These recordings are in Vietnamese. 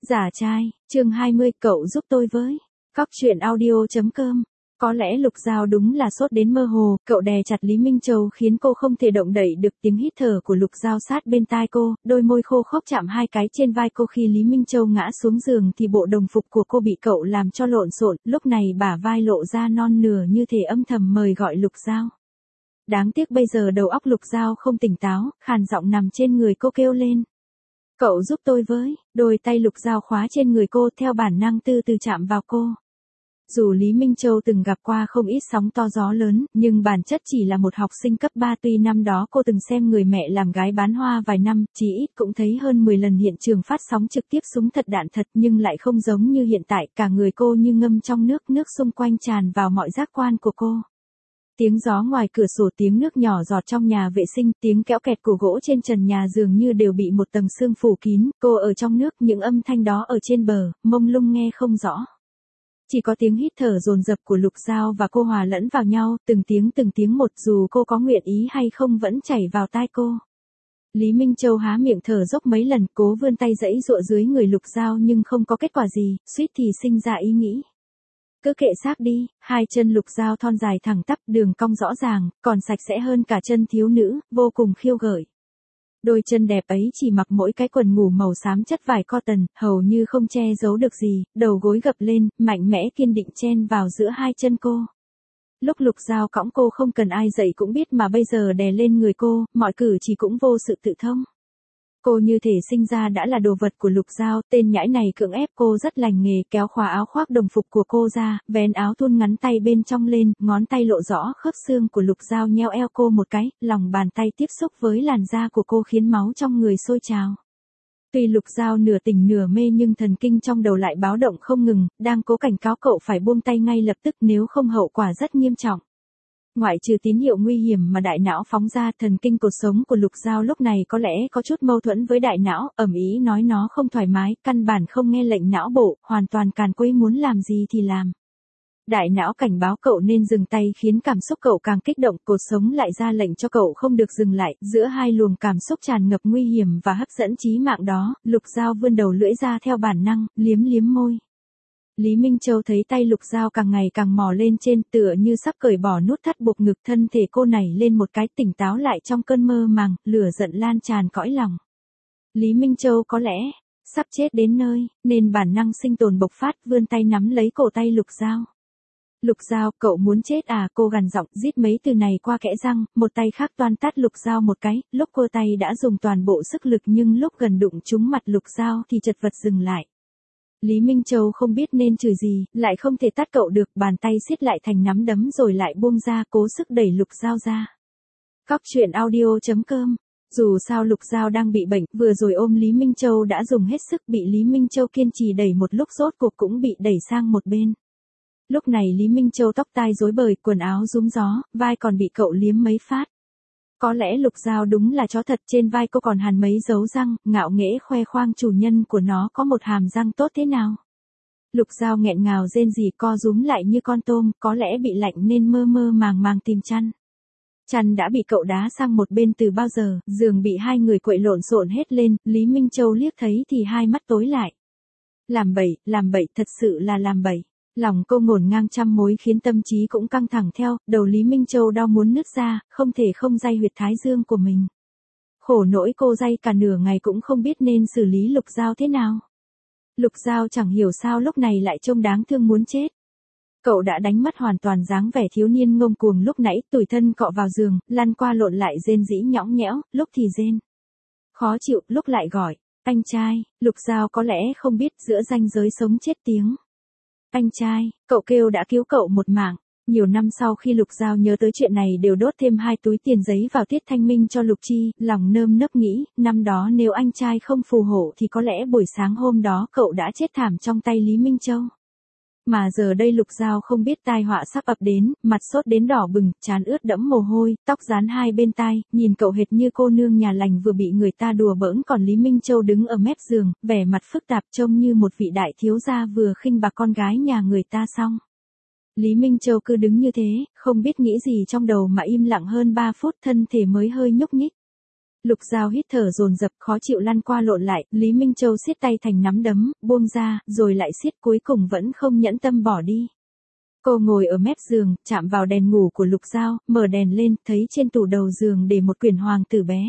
Giả trai, chương 20, cậu giúp tôi với. Cóc truyện audio.com. Có lẽ Lục Giao đúng là sốt đến mơ hồ, cậu đè chặt Lý Minh Châu khiến cô không thể động đậy được. Tiếng hít thở của Lục Giao sát bên tai cô, đôi môi khô khốc chạm hai cái trên vai cô. Khi Lý Minh Châu ngã xuống giường thì bộ đồng phục của cô bị cậu làm cho lộn xộn, lúc này bả vai lộ ra non nửa như thể âm thầm mời gọi Lục Giao. Đáng tiếc bây giờ đầu óc Lục Giao không tỉnh táo, khàn giọng nằm trên người cô kêu lên. Cậu giúp tôi với. Đôi tay Lục Giao khóa trên người cô, theo bản năng từ từ chạm vào cô. Dù Lý Minh Châu từng gặp qua không ít sóng to gió lớn, nhưng bản chất chỉ là một học sinh cấp 3. Tuy năm đó cô từng xem Người mẹ làm gái bán hoa vài năm, chỉ ít cũng thấy hơn 10 lần hiện trường phát sóng trực tiếp súng thật đạn thật, nhưng lại không giống như hiện tại, cả người cô như ngâm trong nước, nước xung quanh tràn vào mọi giác quan của cô. Tiếng gió ngoài cửa sổ, tiếng nước nhỏ giọt trong nhà vệ sinh, tiếng kéo kẹt của gỗ trên trần nhà dường như đều bị một tầng sương phủ kín. Cô ở trong nước, những âm thanh đó ở trên bờ, mông lung nghe không rõ. Chỉ có tiếng hít thở dồn dập của Lục Giao và cô hòa lẫn vào nhau, từng tiếng một, dù cô có nguyện ý hay không vẫn chảy vào tai cô. Lý Minh Châu há miệng thở dốc mấy lần, cố vươn tay giãy giụa dưới người Lục Giao nhưng không có kết quả gì, suýt thì sinh ra ý nghĩ. Cứ kệ xác đi. Hai chân Lục Giao thon dài thẳng tắp, đường cong rõ ràng, còn sạch sẽ hơn cả chân thiếu nữ, vô cùng khiêu gợi. Đôi chân đẹp ấy chỉ mặc mỗi cái quần ngủ màu xám chất vải cotton, hầu như không che giấu được gì, đầu gối gập lên, mạnh mẽ kiên định chen vào giữa hai chân cô. Lúc Lục Giao cõng cô không cần ai dạy cũng biết, mà bây giờ đè lên người cô, mọi cử chỉ cũng vô sự tự thông. Cô như thể sinh ra đã là đồ vật của Lục Giao, tên nhãi này cưỡng ép cô rất lành nghề, kéo khóa áo khoác đồng phục của cô ra, vén áo thun ngắn tay bên trong lên, ngón tay lộ rõ khớp xương của Lục Giao, nheo eo cô một cái, lòng bàn tay tiếp xúc với làn da của cô khiến máu trong người sôi trào. Tuy Lục Giao nửa tỉnh nửa mê nhưng thần kinh trong đầu lại báo động không ngừng, đang cố cảnh cáo cậu phải buông tay ngay lập tức, nếu không hậu quả rất nghiêm trọng. Ngoại trừ tín hiệu nguy hiểm mà đại não phóng ra, thần kinh cột sống của Lục Giao lúc này có lẽ có chút mâu thuẫn với đại não, ầm ĩ nói nó không thoải mái, căn bản không nghe lệnh não bộ, hoàn toàn càn quấy, muốn làm gì thì làm. Đại não cảnh báo cậu nên dừng tay khiến cảm xúc cậu càng kích động, cột sống lại ra lệnh cho cậu không được dừng lại. Giữa hai luồng cảm xúc tràn ngập nguy hiểm và hấp dẫn chí mạng đó, Lục Giao vươn đầu lưỡi ra theo bản năng, liếm môi. Lý Minh Châu thấy tay Lục Giao càng ngày càng mò lên trên, tựa như sắp cởi bỏ nút thắt buộc ngực, thân thể cô nảy lên một cái, tỉnh táo lại trong cơn mơ màng, lửa giận lan tràn cõi lòng. Lý Minh Châu có lẽ sắp chết đến nơi, nên bản năng sinh tồn bộc phát, vươn tay nắm lấy cổ tay Lục Giao. Lục Giao, cậu muốn chết à? Cô gằn giọng, rít mấy từ này qua kẽ răng, một tay khác toan tát Lục Giao một cái, lúc cô tay đã dùng toàn bộ sức lực nhưng lúc gần đụng trúng mặt Lục Giao thì chật vật dừng lại. Lý Minh Châu không biết nên chửi gì, lại không thể tát cậu được, bàn tay siết lại thành nắm đấm rồi lại buông ra, cố sức đẩy Lục Giao ra. Cóc truyện audio.com. Dù sao Lục Giao đang bị bệnh, vừa rồi ôm Lý Minh Châu đã dùng hết sức, bị Lý Minh Châu kiên trì đẩy một lúc rốt cuộc cũng bị đẩy sang một bên. Lúc này Lý Minh Châu tóc tai rối bời, quần áo rúm gió, vai còn bị cậu liếm mấy phát. Có lẽ Lục Giao đúng là chó thật, trên vai cô còn hằn mấy dấu răng, ngạo nghễ khoe khoang chủ nhân của nó có một hàm răng tốt thế nào. Lục Giao nghẹn ngào rên rỉ, co rúm lại như con tôm, có lẽ bị lạnh nên mơ màng tìm chăn. Chăn đã bị cậu đá sang một bên từ bao giờ, giường bị hai người quậy lộn xộn hết lên, Lý Minh Châu liếc thấy thì hai mắt tối lại. Làm bậy, thật sự là làm bậy. Lòng cô ngổn ngang trăm mối khiến tâm trí cũng căng thẳng theo, đầu Lý Minh Châu đau muốn nứt ra, không thể không day huyệt thái dương của mình. Khổ nỗi cô day cả nửa ngày cũng không biết nên xử lý Lục Giao thế nào. Lục Giao chẳng hiểu sao lúc này lại trông đáng thương muốn chết. Cậu đã đánh mất hoàn toàn dáng vẻ thiếu niên ngông cuồng lúc nãy, tủi thân cọ vào giường, lăn qua lộn lại rên rỉ nhõng nhẽo, lúc thì rên khó chịu, lúc lại gọi anh trai. Lục Giao có lẽ không biết giữa ranh giới sống chết tiếng anh trai, cậu kêu đã cứu cậu một mạng. Nhiều năm sau khi Lục Giao nhớ tới chuyện này đều đốt thêm 2 túi tiền giấy vào tiết thanh minh cho Lục Chi, lòng nơm nớp nghĩ, năm đó nếu anh trai không phù hộ thì có lẽ buổi sáng hôm đó cậu đã chết thảm trong tay Lý Minh Châu. Mà giờ đây Lục Giao không biết tai họa sắp ập đến, mặt sốt đến đỏ bừng, trán ướt đẫm mồ hôi, tóc rán hai bên tai, nhìn cậu hệt như cô nương nhà lành vừa bị người ta đùa bỡn, còn Lý Minh Châu đứng ở mép giường, vẻ mặt phức tạp trông như một vị đại thiếu gia vừa khinh bạc con gái nhà người ta xong. Lý Minh Châu cứ đứng như thế, không biết nghĩ gì trong đầu mà im lặng hơn 3 phút, thân thể mới hơi nhúc nhích. Lục Giao hít thở dồn dập khó chịu lăn qua lộn lại, Lý Minh Châu siết tay thành nắm đấm, buông ra, rồi lại siết cuối cùng vẫn không nhẫn tâm bỏ đi. Cô ngồi ở mép giường, chạm vào đèn ngủ của Lục Giao, mở đèn lên, thấy trên tủ đầu giường để một quyển hoàng tử bé.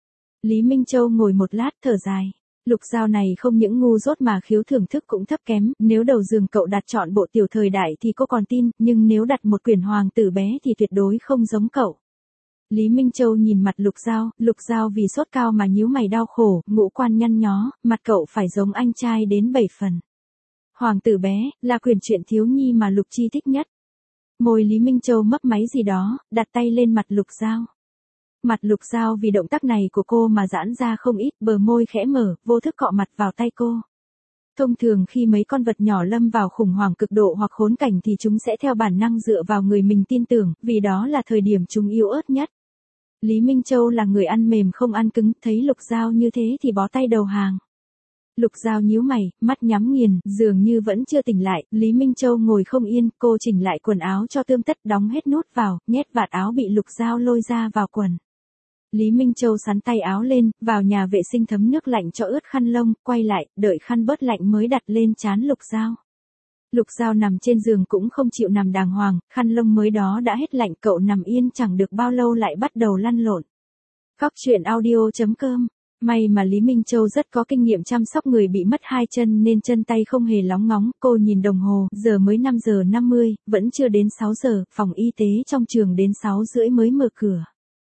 Lý Minh Châu ngồi một lát thở dài. Lục Giao này không những ngu dốt mà khiếu thưởng thức cũng thấp kém, nếu đầu giường cậu đặt chọn bộ tiểu thời đại thì cô còn tin, nhưng nếu đặt một quyển hoàng tử bé thì tuyệt đối không giống cậu. Lý Minh Châu nhìn mặt Lục Giao vì sốt cao mà nhíu mày đau khổ, ngũ quan nhăn nhó, mặt cậu phải giống anh trai đến 7 phần. Hoàng tử bé, là quyển truyện thiếu nhi mà Lục Chi thích nhất. Môi Lý Minh Châu mấp máy gì đó, đặt tay lên mặt Lục Giao. Mặt Lục Giao vì động tác này của cô mà giãn ra không ít, bờ môi khẽ mở, vô thức cọ mặt vào tay cô. Thông thường khi mấy con vật nhỏ lâm vào khủng hoảng cực độ hoặc khốn cảnh thì chúng sẽ theo bản năng dựa vào người mình tin tưởng, vì đó là thời điểm chúng yếu ớt nhất. Lý Minh Châu là người ăn mềm không ăn cứng, thấy Lục Giao như thế thì bó tay đầu hàng. Lục Giao nhíu mày, mắt nhắm nghiền, dường như vẫn chưa tỉnh lại, Lý Minh Châu ngồi không yên, cô chỉnh lại quần áo cho tươm tất, đóng hết nút vào, nhét vạt áo bị Lục Giao lôi ra vào quần. Lý Minh Châu sắn tay áo lên, vào nhà vệ sinh thấm nước lạnh cho ướt khăn lông, quay lại, đợi khăn bớt lạnh mới đặt lên trán Lục Giao. Lục Giao nằm trên giường cũng không chịu nằm đàng hoàng, khăn lông mới đó đã hết lạnh, cậu nằm yên chẳng được bao lâu lại bắt đầu lăn lộn. Cóc truyện audio.com. May mà Lý Minh Châu rất có kinh nghiệm chăm sóc người bị mất hai chân nên chân tay không hề lóng ngóng, cô nhìn đồng hồ, giờ mới 5 giờ 50, vẫn chưa đến 6 giờ, phòng y tế trong trường đến 6 rưỡi mới mở cửa.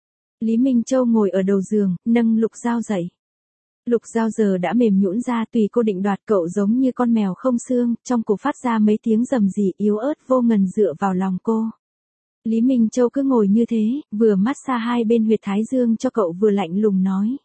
Lý Minh Châu ngồi ở đầu giường, nâng Lục Giao dậy. Lục Giao giờ đã mềm nhũn ra, tùy cô định đoạt, cậu giống như con mèo không xương, trong cổ phát ra mấy tiếng rầm rì yếu ớt vô ngần dựa vào lòng cô. Lý Minh Châu cứ ngồi như thế, vừa massage hai bên huyệt thái dương cho cậu vừa lạnh lùng nói.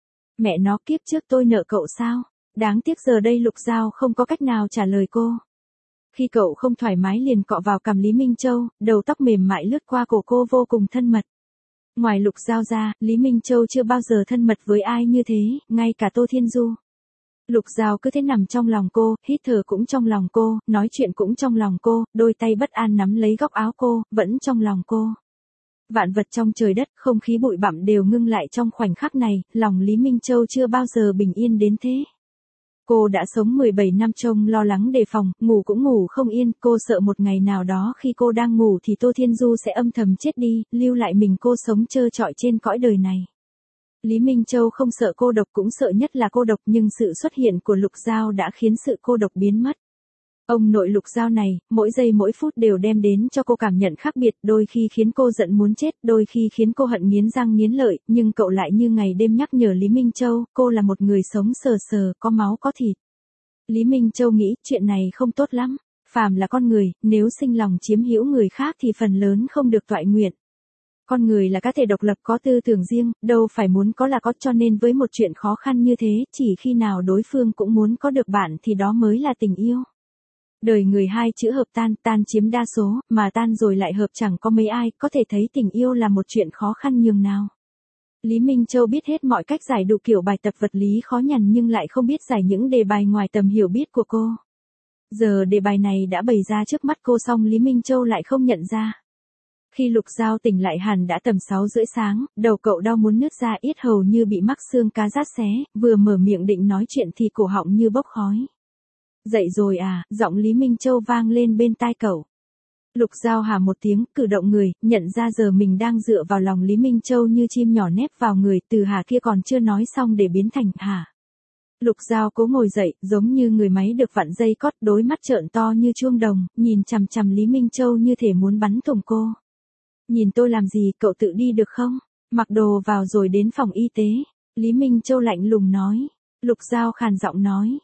Mẹ nó, kiếp trước tôi nợ cậu sao? Đáng tiếc giờ đây Lục Giao không có cách nào trả lời cô. Khi cậu không thoải mái liền cọ vào cằm Lý Minh Châu, đầu tóc mềm mại lướt qua cổ cô vô cùng thân mật. Ngoài Lục Giao ra, Lý Minh Châu chưa bao giờ thân mật với ai như thế, ngay cả Tô Thiên Du. Lục Giao cứ thế nằm trong lòng cô, hít thở cũng trong lòng cô, nói chuyện cũng trong lòng cô, đôi tay bất an nắm lấy góc áo cô, vẫn trong lòng cô. Vạn vật trong trời đất, không khí bụi bặm đều ngưng lại trong khoảnh khắc này, lòng Lý Minh Châu chưa bao giờ bình yên đến thế. Cô đã sống 17 năm trông lo lắng đề phòng, ngủ cũng ngủ không yên, cô sợ một ngày nào đó khi cô đang ngủ thì Tô Thiên Du sẽ âm thầm chết đi, lưu lại mình cô sống trơ trọi trên cõi đời này. Lý Minh Châu không sợ cô độc cũng sợ nhất là cô độc, nhưng sự xuất hiện của Lục Giao đã khiến sự cô độc biến mất. Ông nội Lục Giao này, mỗi giây mỗi phút đều đem đến cho cô cảm nhận khác biệt, đôi khi khiến cô giận muốn chết, đôi khi khiến cô hận nghiến răng nghiến lợi, nhưng cậu lại như ngày đêm nhắc nhở Lý Minh Châu, cô là một người sống sờ sờ, có máu có thịt. Lý Minh Châu nghĩ, chuyện này không tốt lắm, phàm là con người, nếu sinh lòng chiếm hữu người khác thì phần lớn không được toại nguyện. Con người là cá thể độc lập có tư tưởng riêng, đâu phải muốn có là có, cho nên với một chuyện khó khăn như thế, chỉ khi nào đối phương cũng muốn có được bạn thì đó mới là tình yêu. Đời người hai chữ hợp tan, tan chiếm đa số, mà tan rồi lại hợp chẳng có mấy ai, có thể thấy tình yêu là một chuyện khó khăn nhường nào. Lý Minh Châu biết hết mọi cách giải đủ kiểu bài tập vật lý khó nhằn nhưng lại không biết giải những đề bài ngoài tầm hiểu biết của cô. Giờ đề bài này đã bày ra trước mắt cô xong Lý Minh Châu lại không nhận ra. Khi Lục Giao tỉnh lại hẳn đã tầm 6 rưỡi sáng, đầu cậu đau muốn nứt ra, yết hầu như bị mắc xương cá rát xé, vừa mở miệng định nói chuyện thì cổ họng như bốc khói. Dậy rồi à, giọng Lý Minh Châu vang lên bên tai cậu. Lục Giao hà một tiếng, cử động người, nhận ra giờ mình đang dựa vào lòng Lý Minh Châu như chim nhỏ nép vào người, từ hà kia còn chưa nói xong để biến thành hà. Lục Giao cố ngồi dậy, giống như người máy được vặn dây cót, đôi mắt trợn to như chuông đồng, nhìn chằm chằm Lý Minh Châu như thể muốn bắn thủng cô. Nhìn tôi làm gì, cậu tự đi được không? Mặc đồ vào rồi đến phòng y tế. Lý Minh Châu lạnh lùng nói. Lục Giao khàn giọng nói.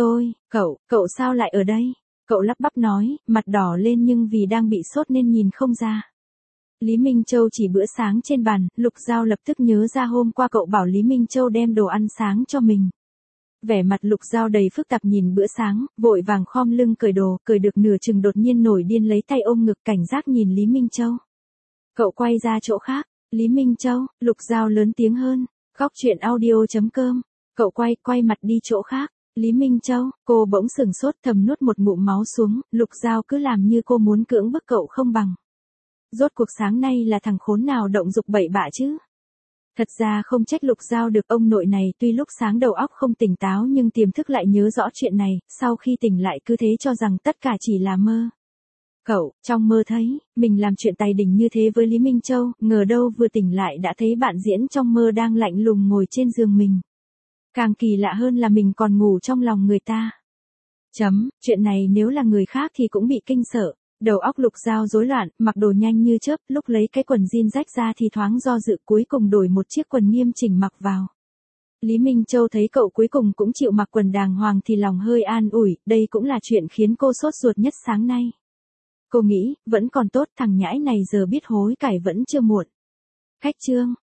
Cậu sao lại ở đây? Cậu lắp bắp nói, mặt đỏ lên nhưng vì đang bị sốt nên nhìn không ra. Lý Minh Châu chỉ bữa sáng trên bàn, Lục Giao lập tức nhớ ra hôm qua cậu bảo Lý Minh Châu đem đồ ăn sáng cho mình. Vẻ mặt Lục Giao đầy phức tạp nhìn bữa sáng, vội vàng khom lưng cởi đồ, cởi được nửa chừng đột nhiên nổi điên lấy tay ôm ngực cảnh giác nhìn Lý Minh Châu. Cậu quay ra chỗ khác, Lý Minh Châu, Lục Giao lớn tiếng hơn, Cóc truyện audio.com, cậu quay mặt đi chỗ khác. Lý Minh Châu, cô bỗng sừng sốt thầm nuốt một ngụm máu xuống, Lục Giao cứ làm như cô muốn cưỡng bức cậu không bằng. Rốt cuộc sáng nay là thằng khốn nào động dục bậy bạ chứ? Thật ra không trách Lục Giao được, ông nội này tuy lúc sáng đầu óc không tỉnh táo nhưng tiềm thức lại nhớ rõ chuyện này, sau khi tỉnh lại cứ thế cho rằng tất cả chỉ là mơ. Cậu, trong mơ thấy, mình làm chuyện tài đình như thế với Lý Minh Châu, ngờ đâu vừa tỉnh lại đã thấy bạn diễn trong mơ đang lạnh lùng ngồi trên giường mình. Càng kỳ lạ hơn là mình còn ngủ trong lòng người ta. Chuyện này nếu là người khác thì cũng bị kinh sợ. Đầu óc Lục Giao rối loạn, mặc đồ nhanh như chớp, lúc lấy cái quần jean rách ra thì thoáng do dự, cuối cùng đổi một chiếc quần nghiêm chỉnh mặc vào. Lý Minh Châu thấy cậu cuối cùng cũng chịu mặc quần đàng hoàng thì lòng hơi an ủi, đây cũng là chuyện khiến cô sốt ruột nhất sáng nay. Cô nghĩ, vẫn còn tốt, thằng nhãi này giờ biết hối cải vẫn chưa muộn. Khách chương